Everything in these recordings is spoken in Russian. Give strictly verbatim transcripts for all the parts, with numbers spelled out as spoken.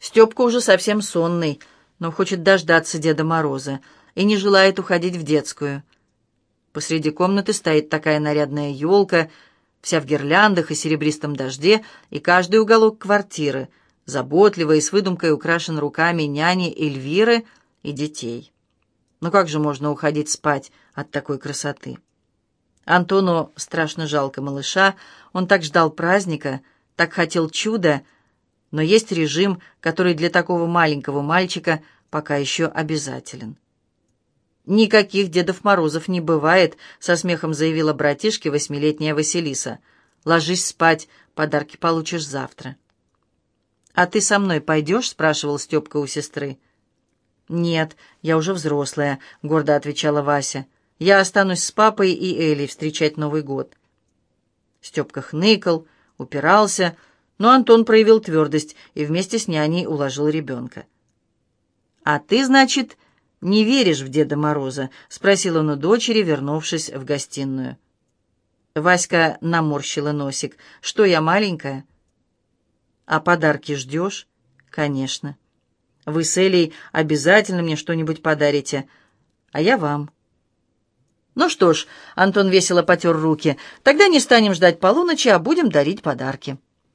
Степка уже совсем сонный, но хочет дождаться Деда Мороза и не желает уходить в детскую. Посреди комнаты стоит такая нарядная елка, вся в гирляндах и серебристом дожде, и каждый уголок квартиры заботливо и с выдумкой украшен руками няни Эльвиры и детей. Но как же можно уходить спать от такой красоты? Антону страшно жалко малыша, он так ждал праздника, так хотел чуда, но есть режим, который для такого маленького мальчика пока еще обязателен. «Никаких Дедов Морозов не бывает», — со смехом заявила братишке восьмилетняя Василиса. «Ложись спать, подарки получишь завтра». «А ты со мной пойдешь?» — спрашивал Степка у сестры. «Нет, я уже взрослая», — гордо отвечала Вася. «Я останусь с папой и Элей встречать Новый год». Степка хныкал, упирался, но Антон проявил твердость и вместе с няней уложил ребенка. «А ты, значит, не веришь в Деда Мороза?» — спросил он у дочери, вернувшись в гостиную. Васька наморщила носик. «Что, я маленькая?» «А подарки ждешь?» «Конечно. Вы с Элей обязательно мне что-нибудь подарите, а я вам». «Ну что ж», — Антон весело потер руки, — «тогда не станем ждать полуночи, а будем дарить подарки».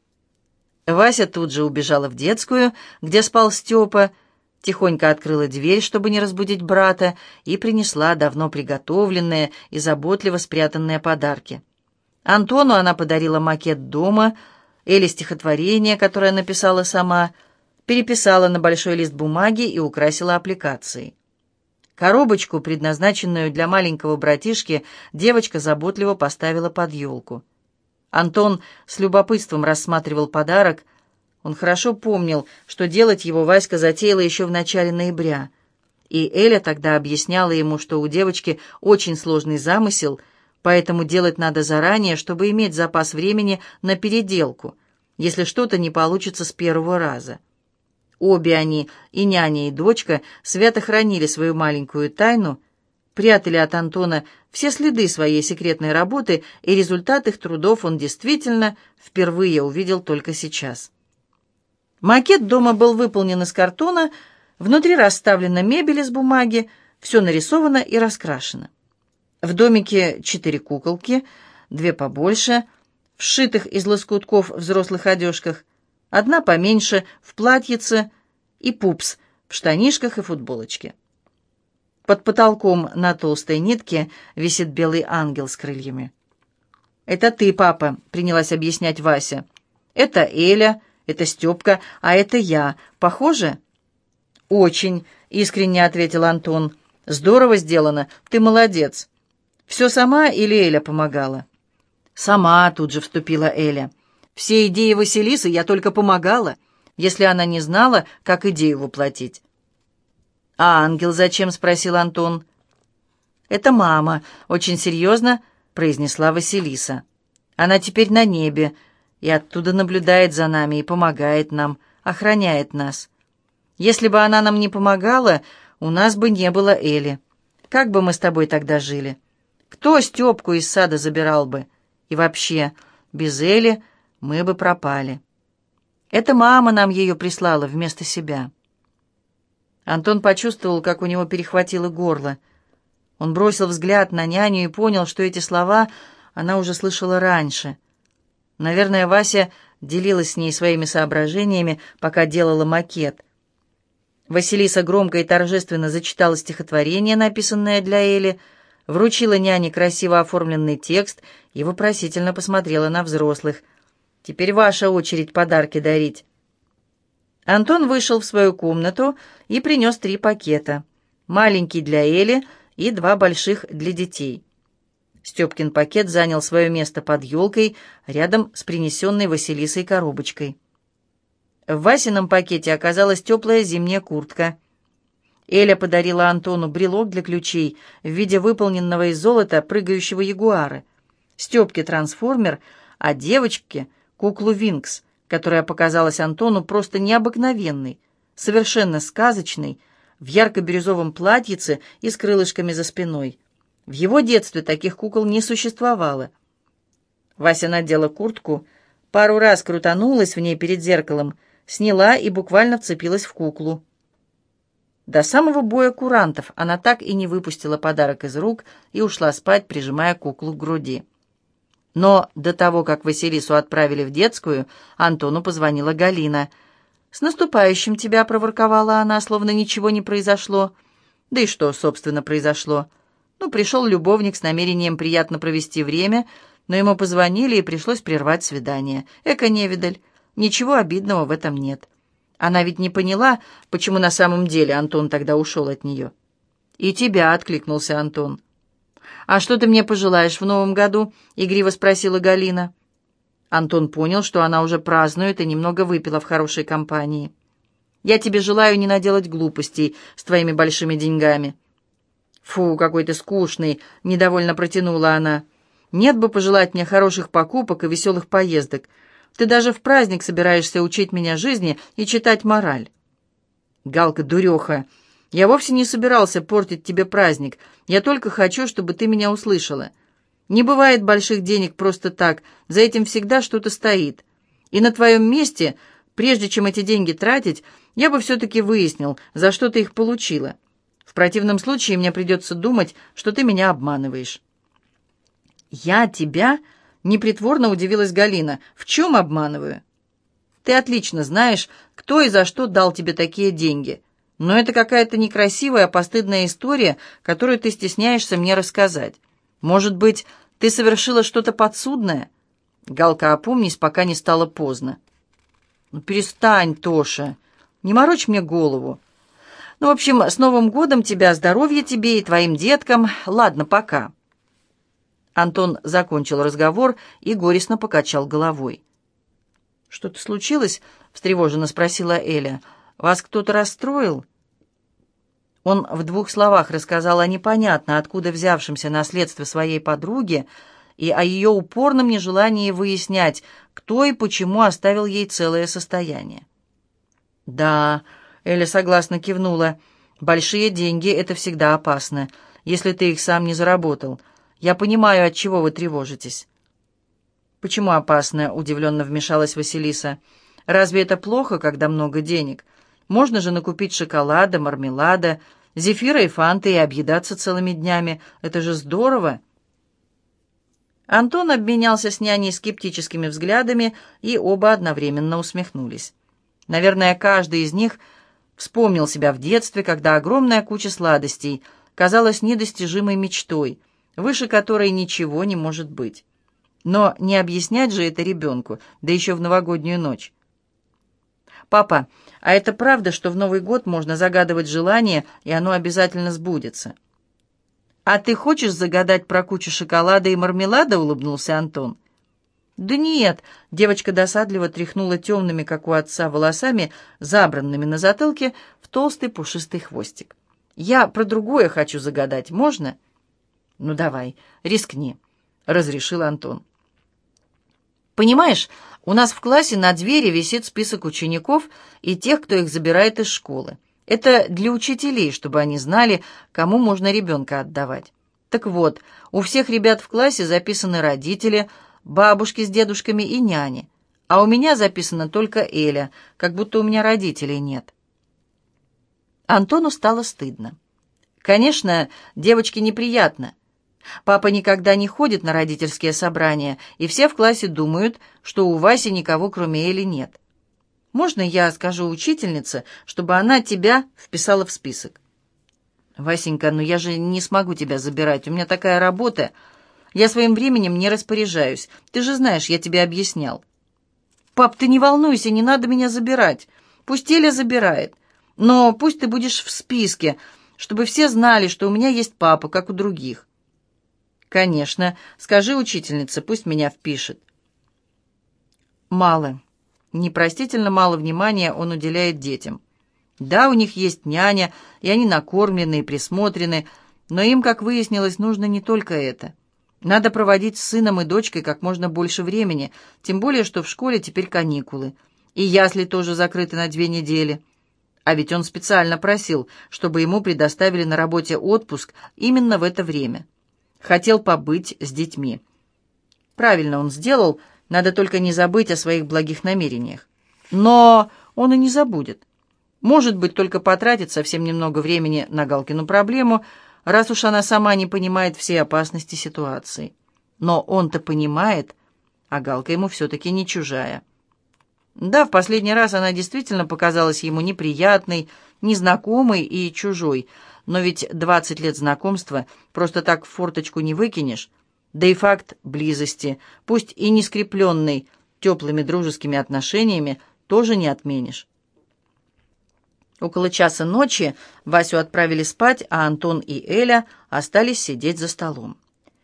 Вася тут же убежала в детскую, где спал Степа, тихонько открыла дверь, чтобы не разбудить брата, и принесла давно приготовленные и заботливо спрятанные подарки. Антону она подарила макет дома, Эле стихотворение, которое написала сама, переписала на большой лист бумаги и украсила аппликацией. Коробочку, предназначенную для маленького братишки, девочка заботливо поставила под елку. Антон с любопытством рассматривал подарок. Он хорошо помнил, что делать его Васька затеяла еще в начале ноября. И Эля тогда объясняла ему, что у девочки очень сложный замысел, поэтому делать надо заранее, чтобы иметь запас времени на переделку, если что-то не получится с первого раза. Обе они, и няня, и дочка, свято хранили свою маленькую тайну, прятали от Антона все следы своей секретной работы, и результат их трудов он действительно впервые увидел только сейчас. Макет дома был выполнен из картона, внутри расставлена мебель из бумаги, все нарисовано и раскрашено. В домике четыре куколки, две побольше, в сшитых из лоскутков взрослых одежках, одна поменьше, в платьице, и пупс в штанишках и футболочке. Под потолком на толстой нитке висит белый ангел с крыльями. «Это ты, папа», — принялась объяснять Вася. «Это Эля, это Степка, а это я. Похоже?» «Очень», — искренне ответил Антон. «Здорово сделано, ты молодец. Все сама или Эля помогала?» «Сама», — тут же вступила Эля. «Все идеи Василисы я только помогала, если она не знала, как идею воплотить». «А ангел зачем?» — спросил Антон. «Это мама», — очень серьезно произнесла Василиса. «Она теперь на небе, и оттуда наблюдает за нами и помогает нам, охраняет нас. Если бы она нам не помогала, у нас бы не было Эли. Как бы мы с тобой тогда жили? Кто Степку из сада забирал бы? И вообще, без Эли мы бы пропали. Это мама нам ее прислала вместо себя». Антон почувствовал, как у него перехватило горло. Он бросил взгляд на няню и понял, что эти слова она уже слышала раньше. Наверное, Вася делилась с ней своими соображениями, пока делала макет. Василиса громко и торжественно зачитала стихотворение, написанное для Эли, вручила няне красиво оформленный текст и вопросительно посмотрела на взрослых. «Теперь ваша очередь подарки дарить». Антон вышел в свою комнату и принес три пакета. Маленький для Эли и два больших для детей. Степкин пакет занял свое место под елкой рядом с принесенной Василисой коробочкой. В Васином пакете оказалась теплая зимняя куртка. Эля подарила Антону брелок для ключей в виде выполненного из золота прыгающего ягуара. Степке трансформер, а девочке куклу Винкс, которая показалась Антону просто необыкновенной, совершенно сказочной, в ярко-бирюзовом платьице и с крылышками за спиной. В его детстве таких кукол не существовало. Вася надела куртку, пару раз крутанулась в ней перед зеркалом, сняла и буквально вцепилась в куклу. До самого боя курантов она так и не выпустила подарок из рук и ушла спать, прижимая куклу к груди. Но до того, как Василису отправили в детскую, Антону позвонила Галина. «С наступающим тебя!» — проворковала она, словно ничего не произошло. Да и что, собственно, произошло? Ну, пришел любовник с намерением приятно провести время, но ему позвонили, и пришлось прервать свидание. Эко-невидаль. Ничего обидного в этом нет. Она ведь не поняла, почему на самом деле Антон тогда ушел от нее. «И тебя», — откликнулся Антон. «А что ты мне пожелаешь в новом году?» — игриво спросила Галина. Антон понял, что она уже празднует и немного выпила в хорошей компании. «Я тебе желаю не наделать глупостей с твоими большими деньгами». «Фу, какой ты скучный!» — недовольно протянула она. «Нет бы пожелать мне хороших покупок и веселых поездок. Ты даже в праздник собираешься учить меня жизни и читать мораль». «Галка, дуреха, я вовсе не собирался портить тебе праздник. Я только хочу, чтобы ты меня услышала. Не бывает больших денег просто так, за этим всегда что-то стоит. И на твоем месте, прежде чем эти деньги тратить, я бы все-таки выяснил, за что ты их получила. В противном случае мне придется думать, что ты меня обманываешь». «Я тебя?» — непритворно удивилась Галина. «В чем обманываю?» «Ты отлично знаешь, кто и за что дал тебе такие деньги. Но это какая-то некрасивая, постыдная история, которую ты стесняешься мне рассказать. Может быть, ты совершила что-то подсудное?» «Галка, опомнись, пока не стало поздно». «Ну, перестань, Тоша, не морочь мне голову. Ну, в общем, с Новым годом тебя, здоровья тебе и твоим деткам. Ладно, пока». Антон закончил разговор и горестно покачал головой. «Что-то случилось?» — встревоженно спросила Эля. «Вас кто-то расстроил?» Он в двух словах рассказал о непонятно откуда взявшемся наследстве своей подруги и о ее упорном нежелании выяснять, кто и почему оставил ей целое состояние. «Да», — Эля согласно кивнула, — «большие деньги — это всегда опасно, если ты их сам не заработал. Я понимаю, от чего вы тревожитесь». «Почему опасно?» — удивленно вмешалась Василиса. «Разве это плохо, когда много денег? Можно же накупить шоколада, мармелада, зефира и фанты и объедаться целыми днями. Это же здорово!» Антон обменялся с няней скептическими взглядами, и оба одновременно усмехнулись. Наверное, каждый из них вспомнил себя в детстве, когда огромная куча сладостей казалась недостижимой мечтой, выше которой ничего не может быть. Но не объяснять же это ребенку, да еще в новогоднюю ночь. «Папа, а это правда, что в Новый год можно загадывать желание, и оно обязательно сбудется?» «А ты хочешь загадать про кучу шоколада и мармелада?» — улыбнулся Антон. «Да нет», — девочка досадливо тряхнула темными, как у отца, волосами, забранными на затылке, в толстый пушистый хвостик. «Я про другое хочу загадать. Можно?» «Ну давай, рискни», — разрешил Антон. «Понимаешь, у нас в классе на двери висит список учеников и тех, кто их забирает из школы. Это для учителей, чтобы они знали, кому можно ребенка отдавать. Так вот, у всех ребят в классе записаны родители, бабушки с дедушками и няни, а у меня записана только Эля, как будто у меня родителей нет». Антону стало стыдно. Конечно, девочке неприятно. Папа никогда не ходит на родительские собрания, и все в классе думают, что у Васи никого, кроме Эли, нет. «Можно я скажу учительнице, чтобы она тебя вписала в список?» «Васенька, ну я же не смогу тебя забирать, у меня такая работа. Я своим временем не распоряжаюсь. Ты же знаешь, я тебе объяснял». «Пап, ты не волнуйся, не надо меня забирать. Пусть Эля забирает. Но пусть ты будешь в списке, чтобы все знали, что у меня есть папа, как у других». «Конечно. Скажи учительнице, пусть меня впишет». Мало, непростительно мало внимания он уделяет детям. Да, у них есть няня, и они накормлены и присмотрены, но им, как выяснилось, нужно не только это. Надо проводить с сыном и дочкой как можно больше времени, тем более, что в школе теперь каникулы, и ясли тоже закрыты на две недели. А ведь он специально просил, чтобы ему предоставили на работе отпуск именно в это время. Хотел побыть с детьми. Правильно он сделал, надо только не забыть о своих благих намерениях. Но он и не забудет. Может быть, только потратит совсем немного времени на Галкину проблему, раз уж она сама не понимает всей опасности ситуации. Но он-то понимает, а Галка ему все-таки не чужая. Да, в последний раз она действительно показалась ему неприятной, незнакомой и чужой, но ведь двадцать лет знакомства просто так в форточку не выкинешь, да и факт близости, пусть и не скрепленный теплыми дружескими отношениями, тоже не отменишь. Около часа ночи Васю отправили спать, а Антон и Эля остались сидеть за столом.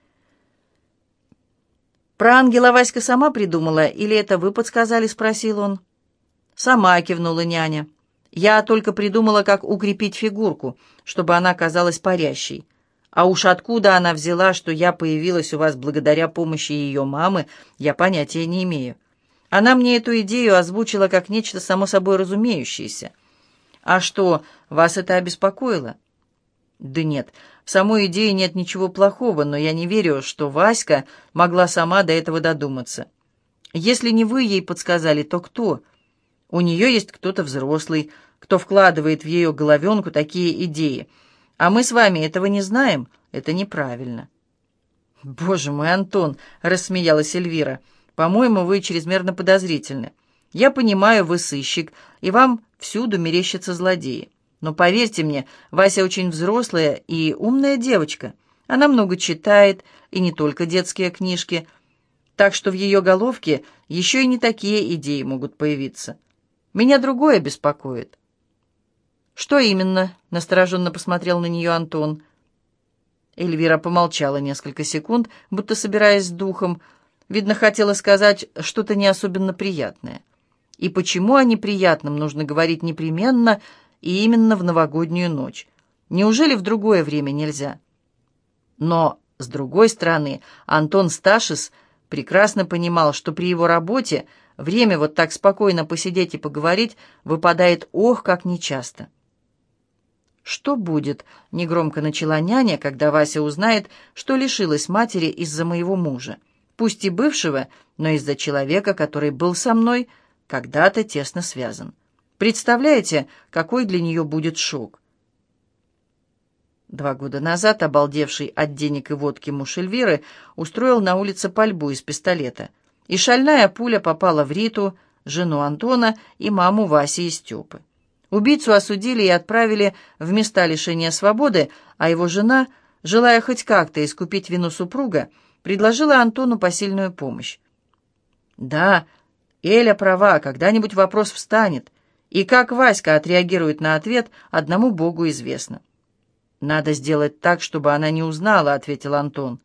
«Про ангела Васька сама придумала, или это вы подсказали?» — спросил он. «Сама», — кивнула няня. «Я только придумала, как укрепить фигурку, чтобы она казалась парящей. А уж откуда она взяла, что я появилась у вас благодаря помощи ее мамы, я понятия не имею. Она мне эту идею озвучила как нечто само собой разумеющееся. А что, вас это обеспокоило?» «Да нет, в самой идее нет ничего плохого, но я не верю, что Васька могла сама до этого додуматься. Если не вы ей подсказали, то кто? У нее есть кто-то взрослый, кто вкладывает в ее головенку такие идеи. А мы с вами этого не знаем, это неправильно». «Боже мой, Антон!» — рассмеялась Эльвира. «По-моему, вы чрезмерно подозрительны. Я понимаю, вы сыщик, и вам всюду мерещатся злодеи. Но поверьте мне, Вася очень взрослая и умная девочка. Она много читает, и не только детские книжки. Так что в ее головке еще и не такие идеи могут появиться. Меня другое беспокоит». «Что именно?» — настороженно посмотрел на нее Антон. Эльвира помолчала несколько секунд, будто собираясь с духом. Видно, хотела сказать что-то не особенно приятное. И почему о неприятном нужно говорить непременно и именно в новогоднюю ночь? Неужели в другое время нельзя? Но, с другой стороны, Антон Сташис прекрасно понимал, что при его работе время вот так спокойно посидеть и поговорить выпадает ох, как нечасто. «Что будет?» — негромко начала няня, когда Вася узнает, что лишилась матери из-за моего мужа, пусть и бывшего, но из-за человека, который был со мной, когда-то тесно связан. Представляете, какой для нее будет шок? Два года назад обалдевший от денег и водки муж Эльвиры устроил на улице пальбу из пистолета, и шальная пуля попала в Риту, жену Антона и маму Васи и Степы. Убийцу осудили и отправили в места лишения свободы, а его жена, желая хоть как-то искупить вину супруга, предложила Антону посильную помощь. Да, Эля права, когда-нибудь вопрос встанет, и как Васька отреагирует на ответ, одному Богу известно. «Надо сделать так, чтобы она не узнала», — ответил Антон.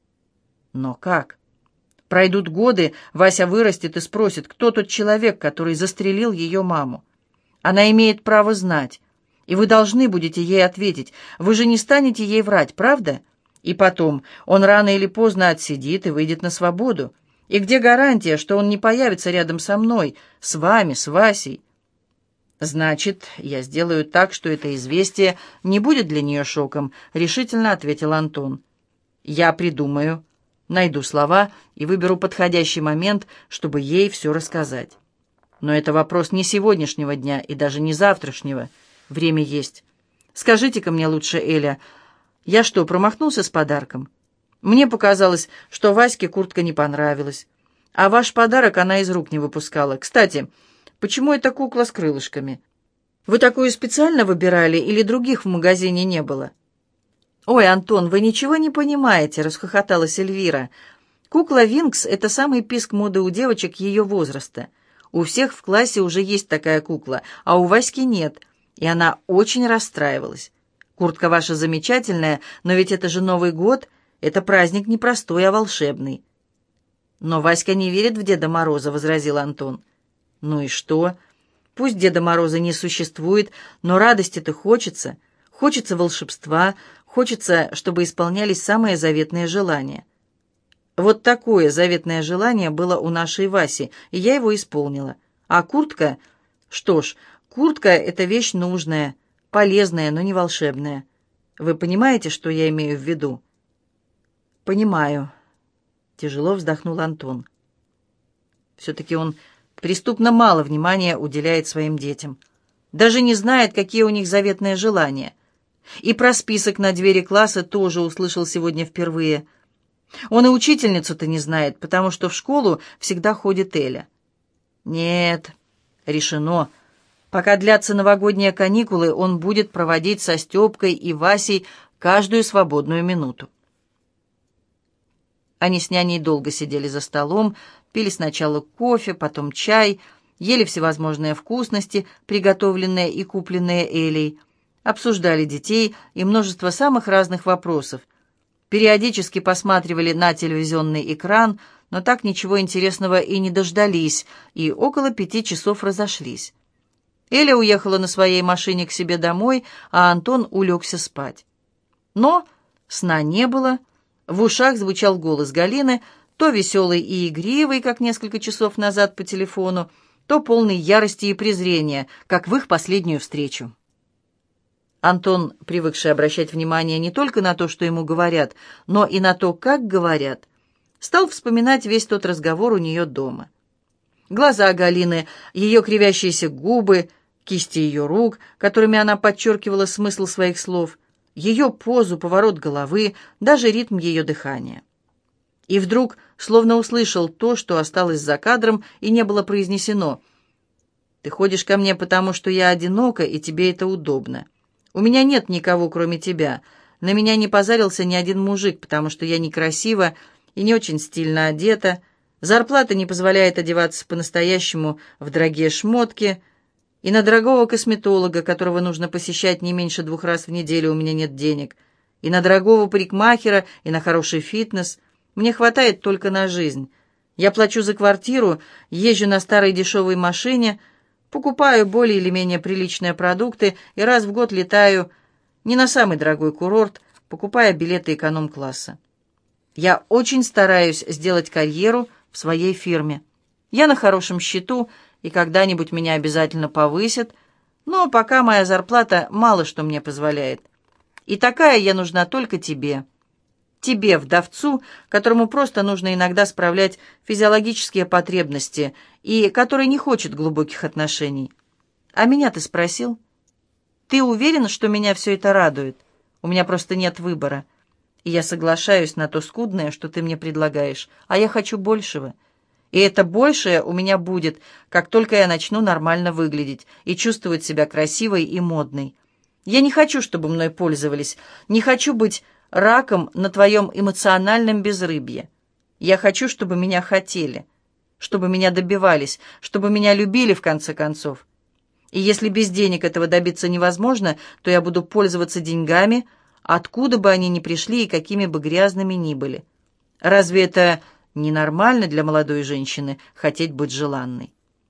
«Но как? Пройдут годы, Вася вырастет и спросит, кто тот человек, который застрелил ее маму. Она имеет право знать, и вы должны будете ей ответить. Вы же не станете ей врать, правда? И потом, он рано или поздно отсидит и выйдет на свободу. И где гарантия, что он не появится рядом со мной, с вами, с Васей?» «Значит, я сделаю так, что это известие не будет для нее шоком», — решительно ответил Антон. «Я придумаю, найду слова и выберу подходящий момент, чтобы ей все рассказать. Но это вопрос не сегодняшнего дня и даже не завтрашнего. Время есть. Скажите-ка мне лучше, Эля, я что, промахнулся с подарком? Мне показалось, что Ваське куртка не понравилась. А ваш подарок она из рук не выпускала. Кстати, почему эта кукла с крылышками? Вы такую специально выбирали или других в магазине не было?» «Ой, Антон, вы ничего не понимаете», — расхохоталась Эльвира. «Кукла Винкс — это самый писк моды у девочек ее возраста. У всех в классе уже есть такая кукла, а у Васьки нет, и она очень расстраивалась. Куртка ваша замечательная, но ведь это же Новый год, это праздник не простой, а волшебный». «Но Васька не верит в Деда Мороза», — возразил Антон. «Ну и что? Пусть Деда Мороза не существует, но радости-то хочется. Хочется волшебства, хочется, чтобы исполнялись самые заветные желания. Вот такое заветное желание было у нашей Васи, и я его исполнила. А куртка? Что ж, куртка — это вещь нужная, полезная, но не волшебная. Вы понимаете, что я имею в виду?» «Понимаю», — тяжело вздохнул Антон. Все-таки он преступно мало внимания уделяет своим детям. Даже не знает, какие у них заветные желания. И про список на двери класса тоже услышал сегодня впервые. Он и учительницу-то не знает, потому что в школу всегда ходит Эля. Нет, решено. Пока длятся новогодние каникулы, он будет проводить со Степкой и Васей каждую свободную минуту. Они с няней долго сидели за столом, пили сначала кофе, потом чай, ели всевозможные вкусности, приготовленные и купленные Элей, обсуждали детей и множество самых разных вопросов, периодически посматривали на телевизионный экран, но так ничего интересного и не дождались, и около пяти часов разошлись. Эля уехала на своей машине к себе домой, а Антон улегся спать. Но сна не было, в ушах звучал голос Галины, то веселый и игривый, как несколько часов назад по телефону, то полный ярости и презрения, как в их последнюю встречу. Антон, привыкший обращать внимание не только на то, что ему говорят, но и на то, как говорят, стал вспоминать весь тот разговор у нее дома. Глаза Галины, ее кривящиеся губы, кисти ее рук, которыми она подчеркивала смысл своих слов, ее позу, поворот головы, даже ритм ее дыхания. И вдруг словно услышал то, что осталось за кадром и не было произнесено. «Ты ходишь ко мне, потому что я одинока, и тебе это удобно. У меня нет никого, кроме тебя. На меня не позарился ни один мужик, потому что я некрасива и не очень стильно одета. Зарплата не позволяет одеваться по-настоящему в дорогие шмотки, и на дорогого косметолога, которого нужно посещать не меньше двух раз в неделю, у меня нет денег, и на дорогого парикмахера, и на хороший фитнес. Мне хватает только на жизнь. Я плачу за квартиру, езжу на старой дешевой машине, покупаю более или менее приличные продукты и раз в год летаю не на самый дорогой курорт, покупая билеты эконом-класса. Я очень стараюсь сделать карьеру в своей фирме. Я на хорошем счету, и когда-нибудь меня обязательно повысят, но пока моя зарплата мало что мне позволяет. И такая я нужна только тебе. Тебе, вдовцу, которому просто нужно иногда справлять физиологические потребности и который не хочет глубоких отношений. А меня ты спросил? Ты уверен, что меня все это радует? У меня просто нет выбора. И я соглашаюсь на то скудное, что ты мне предлагаешь, а я хочу большего. И это большее у меня будет, как только я начну нормально выглядеть и чувствовать себя красивой и модной. Я не хочу, чтобы мной пользовались, не хочу быть раком на твоем эмоциональном безрыбье. Я хочу, чтобы меня хотели, чтобы меня добивались, чтобы меня любили в конце концов. И если без денег этого добиться невозможно, то я буду пользоваться деньгами, откуда бы они ни пришли и какими бы грязными ни были. Разве это ненормально для молодой женщины хотеть быть желанной?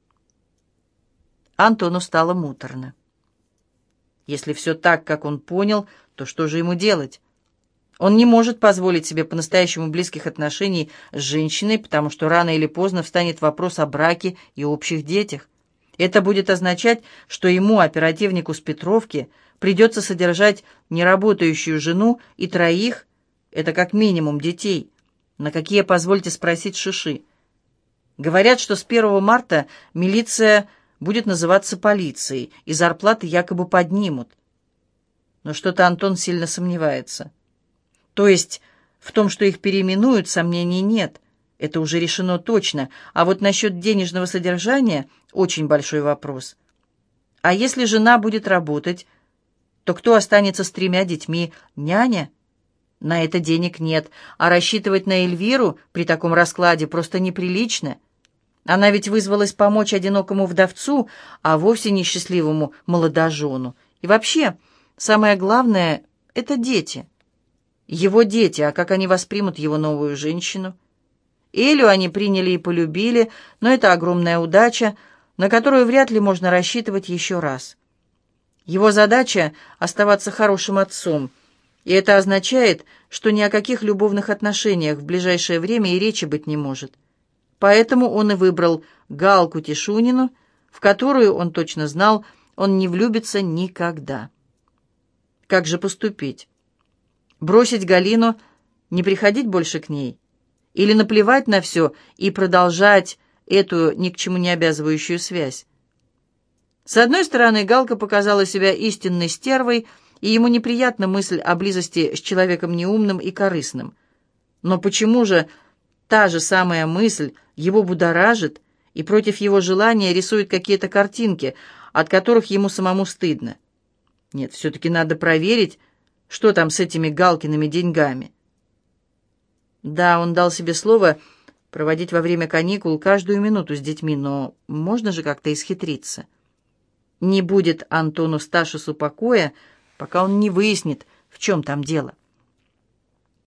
Антону стало муторно. Если все так, как он понял, то что же ему делать? Он не может позволить себе по-настоящему близких отношений с женщиной, потому что рано или поздно встанет вопрос о браке и общих детях. Это будет означать, что ему, оперативнику с Петровки, придется содержать неработающую жену и троих, это как минимум, детей. На какие, позвольте спросить, шиши? Говорят, что с первого марта милиция будет называться полицией, и зарплаты якобы поднимут. Но что-то Антон сильно сомневается. То есть в том, что их переименуют, сомнений нет. Это уже решено точно. А вот насчет денежного содержания очень большой вопрос. А если жена будет работать, то кто останется с тремя детьми? Няня? На это денег нет, а рассчитывать на Эльвиру при таком раскладе просто неприлично. Она ведь вызвалась помочь одинокому вдовцу, а вовсе не счастливому молодожену. И вообще, самое главное — это дети. Его дети, а как они воспримут его новую женщину? Элю они приняли и полюбили, но это огромная удача, на которую вряд ли можно рассчитывать еще раз. Его задача — оставаться хорошим отцом, и это означает, что ни о каких любовных отношениях в ближайшее время и речи быть не может. Поэтому он и выбрал Галку Тишунину, в которую, он точно знал, он не влюбится никогда. Как же поступить? Бросить Галину, не приходить больше к ней? Или наплевать на все и продолжать эту ни к чему не обязывающую связь. С одной стороны, Галка показала себя истинной стервой, и ему неприятна мысль о близости с человеком неумным и корыстным. Но почему же та же самая мысль его будоражит и против его желания рисует какие-то картинки, от которых ему самому стыдно? Нет, все-таки надо проверить, что там с этими Галкиными деньгами. Да, он дал себе слово проводить во время каникул каждую минуту с детьми, но можно же как-то исхитриться. Не будет Антону Сташису покоя, пока он не выяснит, в чем там дело.